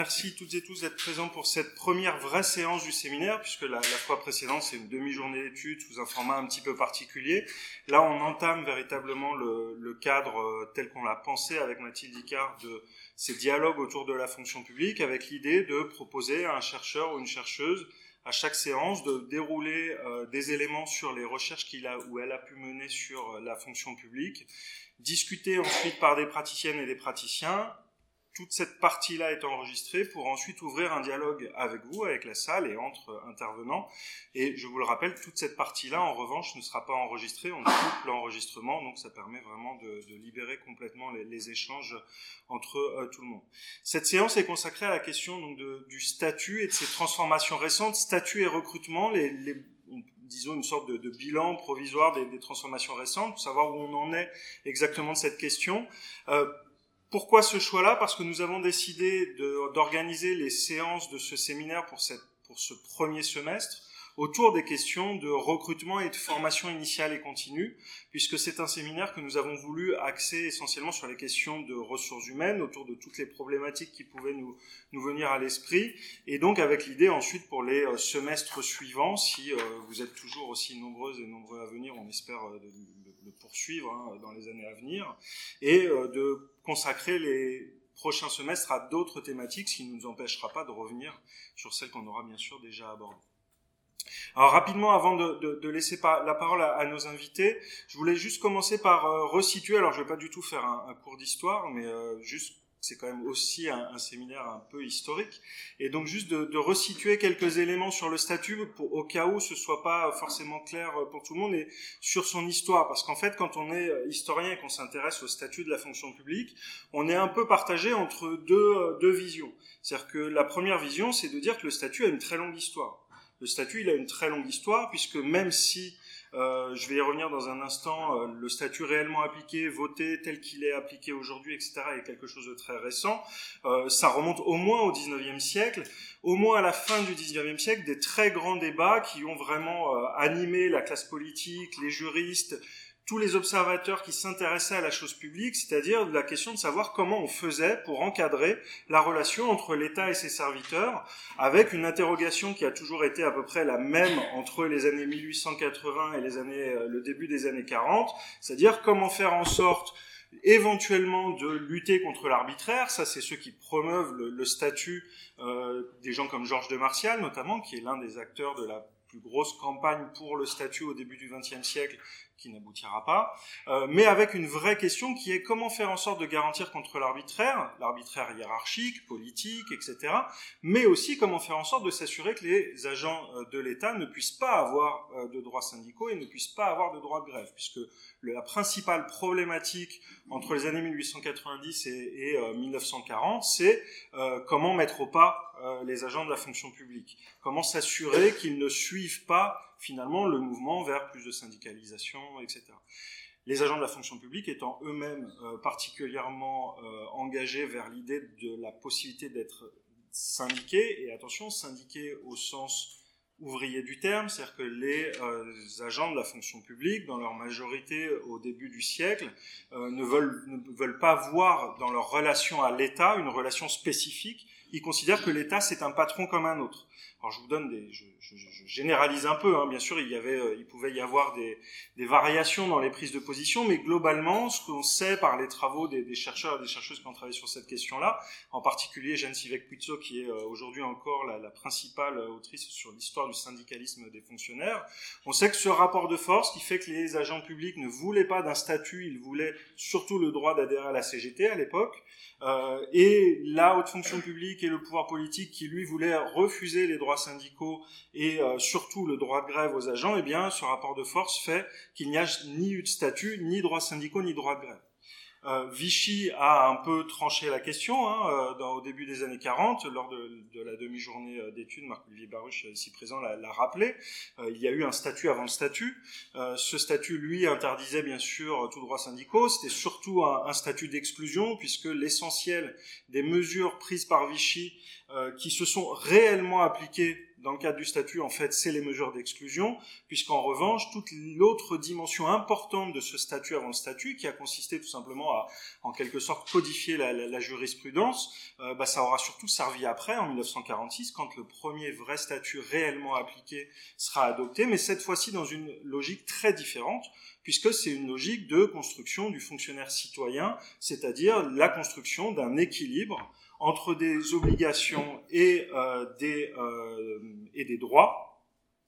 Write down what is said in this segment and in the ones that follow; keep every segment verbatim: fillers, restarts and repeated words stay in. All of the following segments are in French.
Merci toutes et tous d'être présents pour cette première vraie séance du séminaire, puisque la, la fois précédente, c'est une demi-journée d'études sous un format un petit peu particulier. Là, on entame véritablement le, le cadre tel qu'on l'a pensé avec Mathilde Icard de ces dialogues autour de la fonction publique, avec l'idée de proposer à un chercheur ou une chercheuse, à chaque séance, de dérouler euh, des éléments sur les recherches qu'il a ou elle a pu mener sur la fonction publique, discuter ensuite par des praticiennes et des praticiens. Toute cette partie-là est enregistrée pour ensuite ouvrir un dialogue avec vous, avec la salle et entre intervenants. Et je vous le rappelle, toute cette partie-là, en revanche, ne sera pas enregistrée. On coupe l'enregistrement, donc ça permet vraiment de, de libérer complètement les, les échanges entre euh, tout le monde. Cette séance est consacrée à la question donc, de, du statut et de ses transformations récentes. Statut et recrutement, les, les disons une sorte de, de bilan provisoire des, des transformations récentes, pour savoir où on en est exactement de cette question. Euh, Pourquoi ce choix-là ? Parce que nous avons décidé de, d'organiser les séances de ce séminaire pour, cette, pour ce premier semestre autour des questions de recrutement et de formation initiale et continue, puisque c'est un séminaire que nous avons voulu axer essentiellement sur les questions de ressources humaines, autour de toutes les problématiques qui pouvaient nous, nous venir à l'esprit, et donc avec l'idée ensuite pour les euh, semestres suivants, si euh, vous êtes toujours aussi nombreuses et nombreux à venir, on espère euh, de, de, de poursuivre hein, dans les années à venir, et euh, de consacrer les prochains semestres à d'autres thématiques, ce qui ne nous empêchera pas de revenir sur celles qu'on aura bien sûr déjà abordées. Alors rapidement, avant de, de, de laisser la parole à, à nos invités, je voulais juste commencer par euh, resituer, alors je ne vais pas du tout faire un, un cours d'histoire, mais euh, juste, c'est quand même aussi un, un séminaire un peu historique, et donc juste de, de resituer quelques éléments sur le statut, pour, au cas où ce ne soit pas forcément clair pour tout le monde, et sur son histoire, parce qu'en fait, quand on est historien et qu'on s'intéresse au statut de la fonction publique, on est un peu partagé entre deux, deux visions. C'est-à-dire que la première vision, c'est de dire que le statut a une très longue histoire. Le statut, il a une très longue histoire, puisque même si, euh, je vais y revenir dans un instant, euh, le statut réellement appliqué, voté, tel qu'il est appliqué aujourd'hui, et cetera, est quelque chose de très récent, euh, ça remonte au moins au dix-neuvième siècle, au moins à la fin du dix-neuvième siècle, des très grands débats qui ont vraiment euh, animé la classe politique, les juristes, tous les observateurs qui s'intéressaient à la chose publique, c'est-à-dire la question de savoir comment on faisait pour encadrer la relation entre l'État et ses serviteurs, avec une interrogation qui a toujours été à peu près la même entre les années mille huit cent quatre-vingts et les années, le début des années quarante, c'est-à-dire comment faire en sorte éventuellement de lutter contre l'arbitraire. Ça, c'est ceux qui promeuvent le, le statut euh, des gens comme Georges de Martial, notamment, qui est l'un des acteurs de la plus grosse campagne pour le statut au début du vingtième siècle, qui n'aboutira pas, euh, mais avec une vraie question qui est comment faire en sorte de garantir contre l'arbitraire, l'arbitraire hiérarchique, politique, et cetera, mais aussi comment faire en sorte de s'assurer que les agents de l'État ne puissent pas avoir de droits syndicaux et ne puissent pas avoir de droits de grève, puisque la principale problématique entre les années mille huit cent quatre-vingt-dix et, et euh, mille neuf cent quarante, c'est euh, comment mettre au pas euh, les agents de la fonction publique, comment s'assurer qu'ils ne suivent pas finalement le mouvement vers plus de syndicalisation, et cetera. Les agents de la fonction publique étant eux-mêmes euh, particulièrement euh, engagés vers l'idée de la possibilité d'être syndiqués, et attention, syndiqués au sens ouvrier du terme, c'est-à-dire que les euh, agents de la fonction publique, dans leur majorité au début du siècle, euh, ne, veulent, ne veulent pas voir dans leur relation à l'État une relation spécifique. Ils considèrent que l'État, c'est un patron comme un autre. Alors je vous donne des, je, je, je généralise un peu, hein. Bien sûr il y avait, euh, il pouvait y avoir des, des variations dans les prises de position, mais globalement ce qu'on sait par les travaux des, des chercheurs et des chercheuses qui ont travaillé sur cette question-là, en particulier Jeanne Sivek-Puizo qui est euh, aujourd'hui encore la, la principale autrice sur l'histoire du syndicalisme des fonctionnaires, on sait que ce rapport de force qui fait que les agents publics ne voulaient pas d'un statut, ils voulaient surtout le droit d'adhérer à la C G T à l'époque, euh, et la haute fonction publique et le pouvoir politique qui lui voulait refuser les droits syndicaux et euh, surtout le droit de grève aux agents, eh bien, ce rapport de force fait qu'il n'y a ni eu de statut, ni droits syndicaux, ni droit de grève. Euh, Vichy a un peu tranché la question hein, euh, dans, au début des années quarante, lors de, de la demi-journée d'études, Marc-Olivier Baruch, ici présent, l'a, l'a rappelé. Euh, il y a eu un statut avant le statut. Euh, ce statut, lui, interdisait bien sûr tout droit syndicaux. C'était surtout un, un statut d'exclusion, puisque l'essentiel des mesures prises par Vichy, euh, qui se sont réellement appliquées dans le cadre du statut, en fait, c'est les mesures d'exclusion, puisqu'en revanche, toute l'autre dimension importante de ce statut avant le statut, qui a consisté tout simplement à, en quelque sorte, codifier la, la, la jurisprudence, euh, bah, ça aura surtout servi après, en mille neuf cent quarante-six, quand le premier vrai statut réellement appliqué sera adopté, mais cette fois-ci dans une logique très différente, puisque c'est une logique de construction du fonctionnaire citoyen, c'est-à-dire la construction d'un équilibre entre des obligations et, euh, des, euh, et des droits.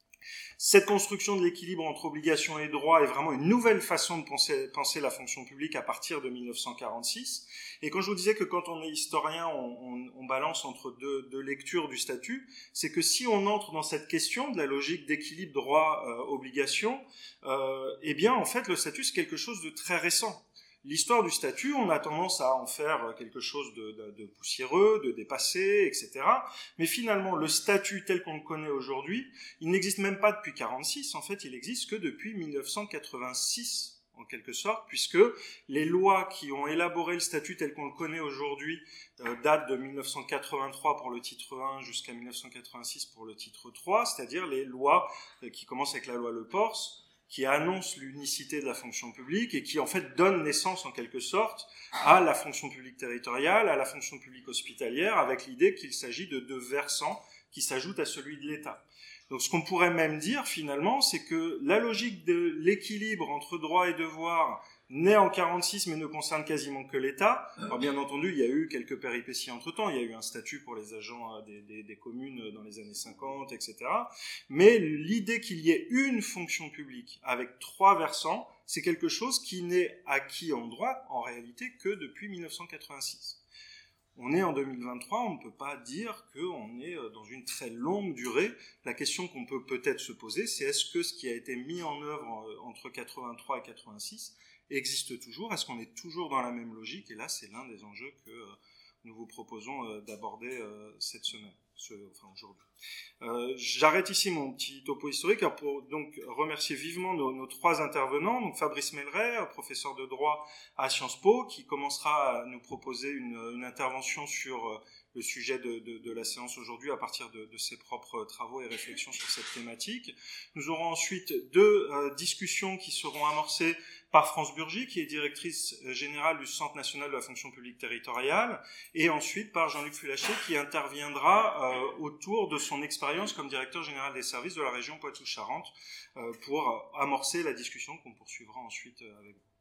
Cette construction de l'équilibre entre obligations et droits est vraiment une nouvelle façon de penser, penser la fonction publique à partir de mille neuf cent quarante-six. Et quand je vous disais que quand on est historien, on, on, on balance entre deux, deux lectures du statut, c'est que si on entre dans cette question de la logique d'équilibre droit-obligation, euh, euh, eh bien, en fait, le statut, c'est quelque chose de très récent. L'histoire du statut, on a tendance à en faire quelque chose de, de, de poussiéreux, de dépassé, et cetera. Mais finalement, le statut tel qu'on le connaît aujourd'hui, il n'existe même pas depuis quarante-six. En fait, il existe que depuis mille neuf cent quatre-vingt-six, en quelque sorte, puisque les lois qui ont élaboré le statut tel qu'on le connaît aujourd'hui euh, datent de mille neuf cent quatre-vingt-trois pour le titre un jusqu'à mille neuf cent quatre-vingt-six pour le titre trois, c'est-à-dire les lois euh, qui commencent avec la loi Le Pors, qui annonce l'unicité de la fonction publique et qui en fait donne naissance en quelque sorte à la fonction publique territoriale, à la fonction publique hospitalière, avec l'idée qu'il s'agit de deux versants qui s'ajoutent à celui de l'État. Donc ce qu'on pourrait même dire finalement, c'est que la logique de l'équilibre entre droit et devoir naît en quarante-six mais ne concerne quasiment que l'État. Alors bien entendu, il y a eu quelques péripéties entre-temps, il y a eu un statut pour les agents des, des, des communes dans les années cinquante, et cetera. Mais l'idée qu'il y ait une fonction publique avec trois versants, c'est quelque chose qui n'est acquis en droit, en réalité, que depuis mille neuf cent quatre-vingt-six. On est en deux mille vingt-trois, on ne peut pas dire qu'on est dans une très longue durée. La question qu'on peut peut-être se poser, c'est est-ce que ce qui a été mis en œuvre entre quatre-vingt-trois et quatre-vingt-six existe toujours? Est-ce qu'on est toujours dans la même logique? Et là, c'est l'un des enjeux que euh, nous vous proposons euh, d'aborder euh, cette semaine, ce, enfin aujourd'hui. Euh, j'arrête ici mon petit topo historique pour donc remercier vivement nos, nos trois intervenants. Donc Fabrice Melleret, professeur de droit à Sciences Po, qui commencera à nous proposer une, une intervention sur euh, le sujet de, de, de la séance aujourd'hui à partir de, de ses propres travaux et réflexions sur cette thématique. Nous aurons ensuite deux euh, discussions qui seront amorcées par France Burgy, qui est directrice générale du Centre national de la fonction publique territoriale, et ensuite par Jean-Luc Fulaché, qui interviendra euh, autour de son expérience comme directeur général des services de la région Poitou-Charentes, euh, pour amorcer la discussion qu'on poursuivra ensuite avec vous.